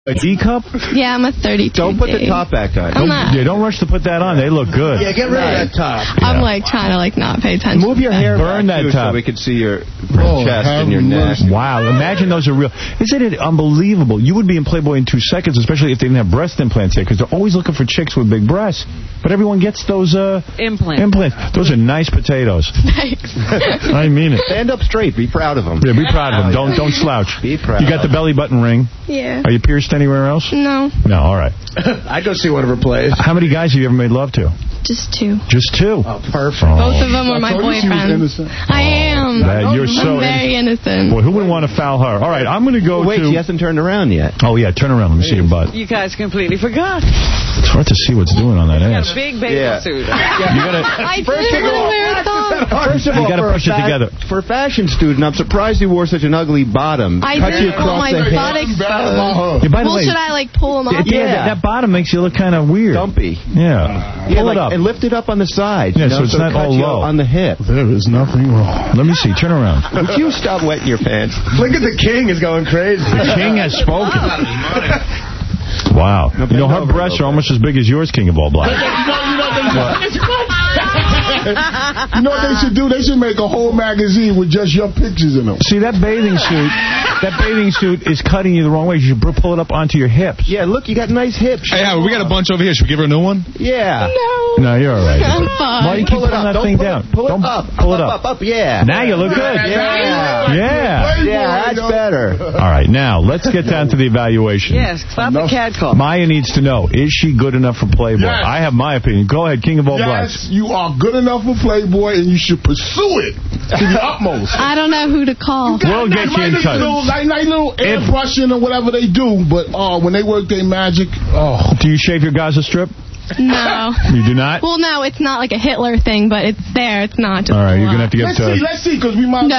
A D cup? Yeah, I'm a 32. Don't put the top back on. Don't rush to put that on. They look good. Yeah, get rid of that top. I'm like trying to like not pay attention. Move your hair Burn back that too, top. so we can see your chest and your neck. Wow, imagine those are real. Isn't it unbelievable? You would be in Playboy in 2 seconds, especially if they didn't have breast implants here, because they're always looking for chicks with big breasts. But everyone gets those implants. Those are nice potatoes. Thanks. I mean it. Stand up straight. Be proud of them. Yeah, be proud of them. Don't slouch. Be proud. You got the belly button ring? Yeah. Are you pierced anywhere else? No. No, all right. I'd go see one of her plays. How many guys have you ever made love to? Just 2. Just 2? Oh, perfect. Both of them were my boyfriends. I am. I'm very innocent. Boy, who wouldn't want to foul her? All right, I'm going to go Wait, she hasn't turned around yet. Oh, yeah, turn around. Let me see your butt. You guys completely forgot. It's hard to see what's doing on that You ass. got a big bathing suit. You gotta, I didn't want to wear a thong. First of all, you got to push it together. For a fashion student, I'm surprised you wore such an ugly bottom. I Cut you didn't want across my the hip. butt exposed. Yeah, by the Well, way, should I like pull them up? yeah, that bottom makes you look kind of weird. Dumpy. Yeah. Pull it up. And lift it up on the side. Yeah, so it's not cut all you low. on the hip. There is nothing wrong. Let me see. Turn around. Would you stop wetting your pants? Look at the king is going crazy. The king has spoken. Wow. You know, her breasts are almost as big as yours, King of All Blacks. You know what they should do? They should make a whole magazine with just your pictures in them. See, that bathing suit is cutting you the wrong way. You should pull it up onto your hips. Yeah, look, you got nice hips. Hey, Howard, we got a bunch over here. Should we give her a new one? Yeah. No, you're all right. I'm fine. Why do you keep pulling that thing down? Pull it up. Pull it up. Up, yeah. Now you look good. Yeah, that's better. All right, now let's get down to the evaluation. Yes, stop the cat call. Maya needs to know, is she good enough for Playboy? Yes. I have my opinion. Go ahead, King of All Blacks. Yes, you are good enough for Playboy, and you should pursue it to the utmost. I don't know who to call. We'll get you in touch. Like little airbrushing or whatever they do, but when they work their magic, Do you shave your Gaza Strip? No. You do not? Well, no, it's not like a Hitler thing, but it's there. It's not just. All right, you're going to have to get let's see, because we might. No.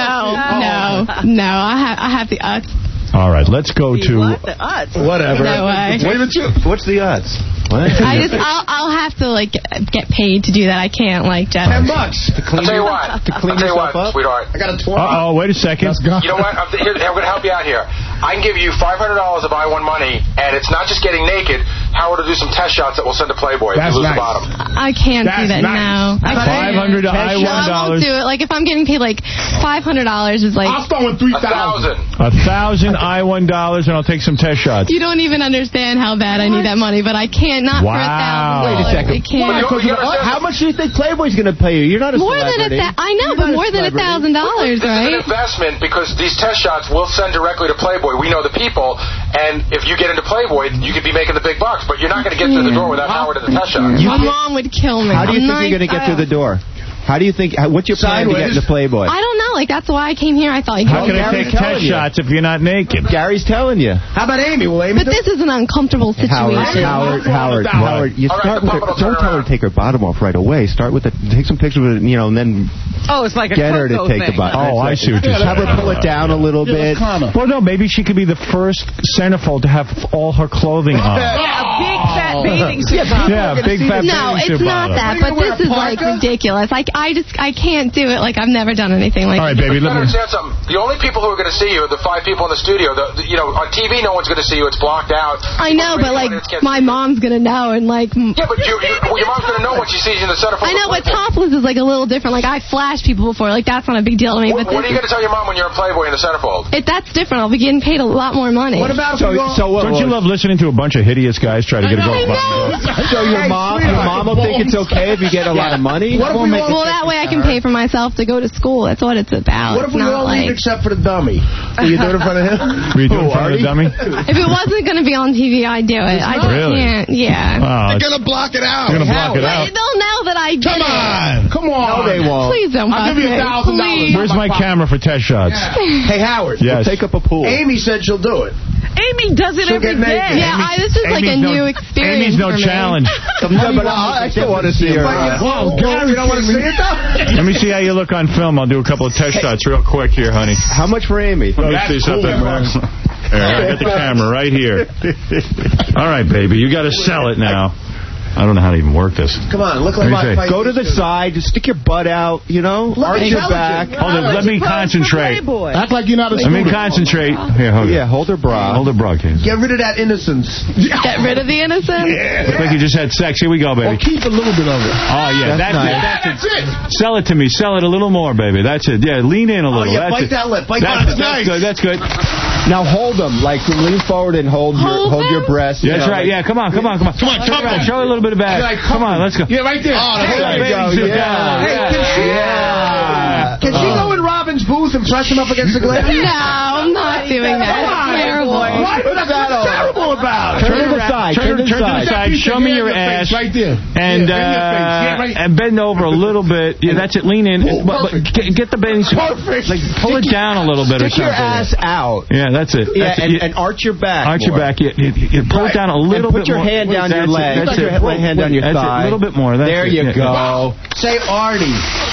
I have the uts. All right, let's go to... What? The uts? Whatever. No way. What's the odds? What? I'll have to like get paid to do that. I can't like just. $10 to clean yourself up? Sweetheart. I got a 12. Uh-oh, wait a second. You know what? I'm going to help you out here. I can give you $500 to buy one money, and it's not just getting naked. Howard will do some test shots that we'll send to Playboy if you lose the bottom. I can't do that now. $500 to I won't do it. Like if I'm getting paid like $500 is like. I'll start with 3,000. 1,000 I-1 and I'll take some test shots. You don't even understand how bad I need that money, but I can't not for $1,000. Wait a second. I can't. How much do you think Playboy's going to pay you? You're not a more celebrity. I know, but more than $1,000, This is right? an investment because these test shots will send directly to Playboy. We know the people, and if you get into Playboy, you could be making the big bucks, but you're not going to get through the door without Howard at the test shot. My mom would kill me. How do you think you're going to get through the door? How do you think? What's your plan to get into Playboy? I don't know. Like that's why I came here. I thought. How can I take test shots if you're not naked? Gary's telling you. How about Amy? Will Amy? But this is an uncomfortable situation. Howard. You start with don't tell her to take her bottom off right away. Start with take some pictures of it, and then. Oh, it's like a get her to take the bottom. Oh, I see what you're saying. Have her pull it down a little bit. Well, no, maybe she could be the first centerfold to have all her clothing on. Yeah, a big fat bathing suit. Yeah, big fat No, bathing suit. it's not that. But this is like ridiculous. Like I can't do it. Like I've never done anything like. All right, baby. Let me understand something. The only people who are going to see you are the 5 people in the studio. On TV, no one's going to see you. It's blocked out. I know, but like my mom's going to know, and like. Yeah, but your mom's going to know when she sees you in the centerfold. I know, but topless is like a little different. Like I flashed people before. Like that's not a big deal to me. What are you going to tell your mom when you're in Playboy in the centerfold? That's different. I'll be getting paid a lot more money. What about don't you love listening to a bunch of hideous guys try to get a girl? So your mom will think it's okay if you get a lot of money? Well, that way I can pay for myself to go to school. That's what it's about. What if we all leave except for the dummy? Will you do it in front of him? Were you doing in front of the dummy? If it wasn't going to be on TV, I'd do it. I just can't. Yeah. They're going to block it out. You're going to block it out. They'll know that I did it. Come on. No, they won't. Please don't. I'll give you $1,000. Where's my camera for test shots? Hey, Howard. Yes. We'll take up a pool. Amy said she'll do it. Amy does it every day. Yeah, this is like a new experience. Amy's no challenge. But I still want to see her. Gary, you don't want to see it, though? Let me see how you look on film. I'll do a couple of test shots real quick here, honey. How much for Amy? Let me see something. I got the camera right here. All right, baby. You got to sell it now. I don't know how to even work this. Come on, look like my Go to the side, just stick your butt out, you know, arch your back. Hold on, let me concentrate. Act like you're not a Let me concentrate. Here, hold Yeah, hold her bra. Hold her bra, Kate. Get rid of that innocence. Get rid of the innocence? Look like you just had sex. Here we go, baby. Or keep a little bit of it. Oh, yeah, that's That's it. Sell it to me. Sell it a little more, baby. That's it. Yeah, lean in a little. yeah, that's bite that lip. Bite that's, that lip. that's good. That's good. Now hold them, like lean forward and hold your breast. That's right. Yeah, come on. Come on, show her a little bit of back. Come on, let's go. Yeah, right there. There you go. Can she go in Robin's booth and press him up against the glass? No, I'm not doing that. It's terrible. What? What's terrible about? Turn to the side. Turn to the side. Show me your ass. Right there. And and bend over a little bit. Yeah, that's it. Lean in. But get the bending. Perfect. Like pull it down a little bit or Stick something. your ass out. Yeah, that's it. Yeah, and arch your back. Arch your back. Yeah, pull it down a little bit more. Put your hand down your leg. That's Put your hand down your thigh. A little bit more. There you go. Say Artie.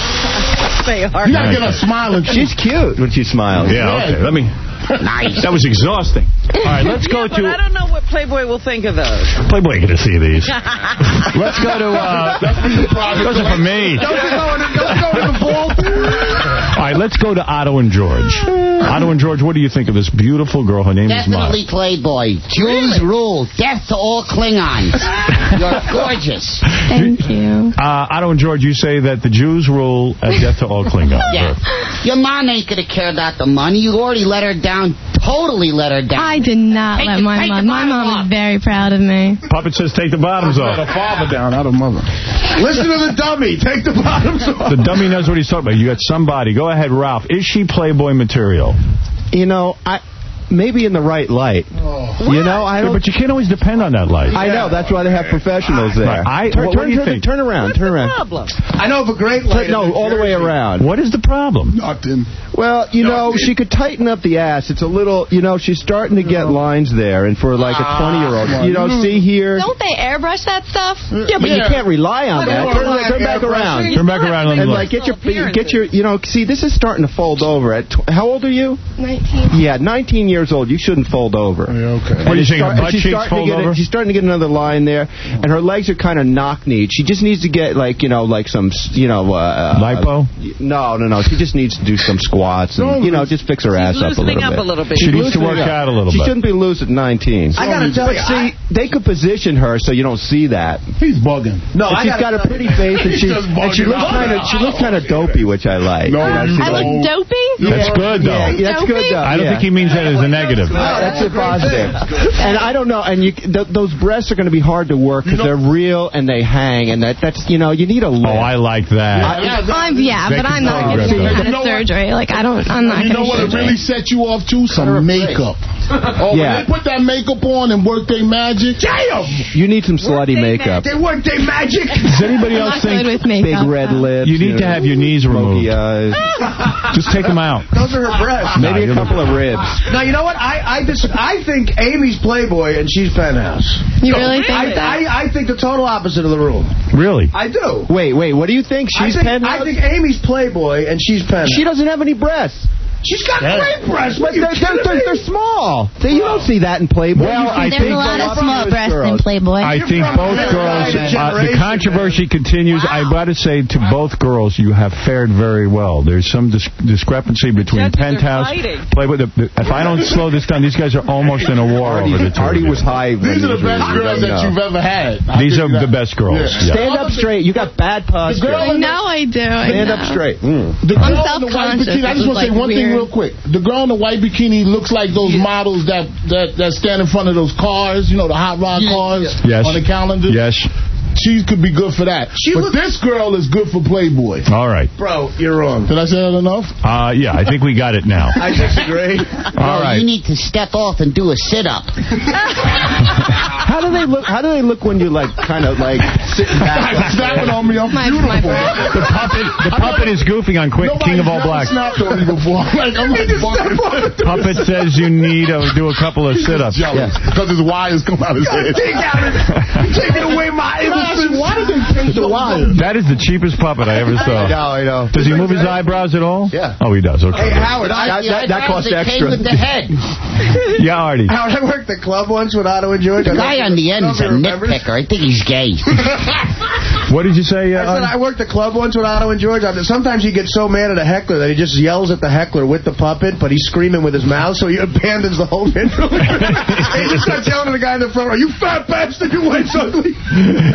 You gotta get her smiling. She's cute when she smiles. Yeah, okay. Let me... Nice. That was exhausting. All right, let's go to... But I don't know what Playboy will think of those. Playboy ain't going to see these. Let's go to... those are for me. Don't go to the ball. All right, let's go to Otto and George. Otto and George, what do you think of this beautiful girl? Her name is Mara. Definitely Playboy. Jews rule. Death to all Klingons. You're gorgeous. Thank you. Otto and George, you say that the Jews rule and death to all Klingons. Yeah. Your mom ain't going to care about the money. You already let her down. Totally let her down. I did not let my mom. My mom is very proud of me. Puppet says take the bottoms off. Let her father down, not her mother. Listen to the dummy. Take the bottoms off. The dummy knows what he's talking about. You got somebody. Go ahead, Ralph. Is she Playboy material? You know, maybe in the right light. You know, but you can't always depend on that light. I know. That's why they have professionals there. What do you think? Turn around. Turn around. Problem? I know of a great light. No, all the way around. What is the problem? Nothing. Well, you know, she could tighten up the ass. It's a little, you know, she's starting to get lines there. And for like a 20-year-old, you know, see here. Don't they airbrush that stuff? Yeah, but you can't rely on that. Turn back around. Turn back around. And like get your, you know, see, this is starting to fold over. How old are you? 19. Yeah, 19 years old. You shouldn't fold over. Yeah, okay. What are you saying? Butt cheeks fold over? She's starting to get another line there, and her legs are kind of knock-kneed. She just needs to get like, you know, like some, you know, lipo. No. She just needs to do some squats and, you know, just fix her ass up a little bit. She needs to work out a little bit. She shouldn't be loose at 19. I gotta tell you, see, they could position her so you don't see that. He's bugging. No, she's got a pretty face, and she looks kind of dopey, which I like. No, I look dopey? That's good though. Yeah, that's good though. I don't think he means that as a negative. That's a positive. And I don't know, and those breasts are going to be hard to work because they're real and they hang, and that's, you know, you need a lift. Oh, I like that. But I'm not getting any kind of surgery. Like, I'm not getting surgery. You know what really set you off too? Some makeup. When they put that makeup on and work their magic. Damn! You need some slutty makeup. They work their magic. Does anybody else think big red lips? You need to have your knees removed. Just take them out. Those are her breasts. Maybe a couple of ribs. Now, you know what? I think Amy's Playboy and she's Penthouse. You really think that? I think the total opposite of the rule. Really? I do. Wait, what do you think? Penthouse? I think Amy's Playboy and she's Penthouse. She doesn't have any breasts. She's got great breasts. But they're small. You don't see that in Playboy. Well, there's a lot of small breasts in Playboy. I think both girls, the controversy continues. I've got to say to both girls, you have fared very well. There's some discrepancy between Penthouse, Playboy. If I don't slow this down, these guys are almost in a war over the two. Artie was high. These are the best girls that you've ever had. These are the best girls. Yeah. Stand up straight. You got bad posture. No, I do. Stand up straight. I'm self-conscious. I just want to say one thing real quick. The girl in the white bikini looks like those models that stand in front of those cars, you know, the hot rod cars on the calendar. Yes. She could be good for that. But this girl is good for Playboy. All right. Bro, you're wrong. Did I say that enough? Yeah, I think we got it now. I disagree. All right. You need to step off and do a sit-up. How do they look when you like kind of like sitting back? Snapping on me, I'm beautiful. The puppet is goofing on King of All Blacks. Snapped on me before. Puppet says you need to do a couple of sit-ups. Because his wires come out of his head. Taking away my innocence. Why did they take the wire? That is the cheapest puppet I ever saw. I know. Does he move his eyebrows at all? Yeah. Oh, he does. Okay. Hey, Howard, that costs extra. With the head. Yeah, Artie. Howard, I worked the club once with Otto and George. The guy on the end is a nitpicker. I think he's gay. What did you say? I said I worked the club once with Otto and George. Sometimes he gets so mad at a heckler that he just yells at the heckler with the puppet, but he's screaming with his mouth, so he abandons the whole bedroom. He just starts yelling at the guy in the front row, "You fat bastard, your wife's ugly."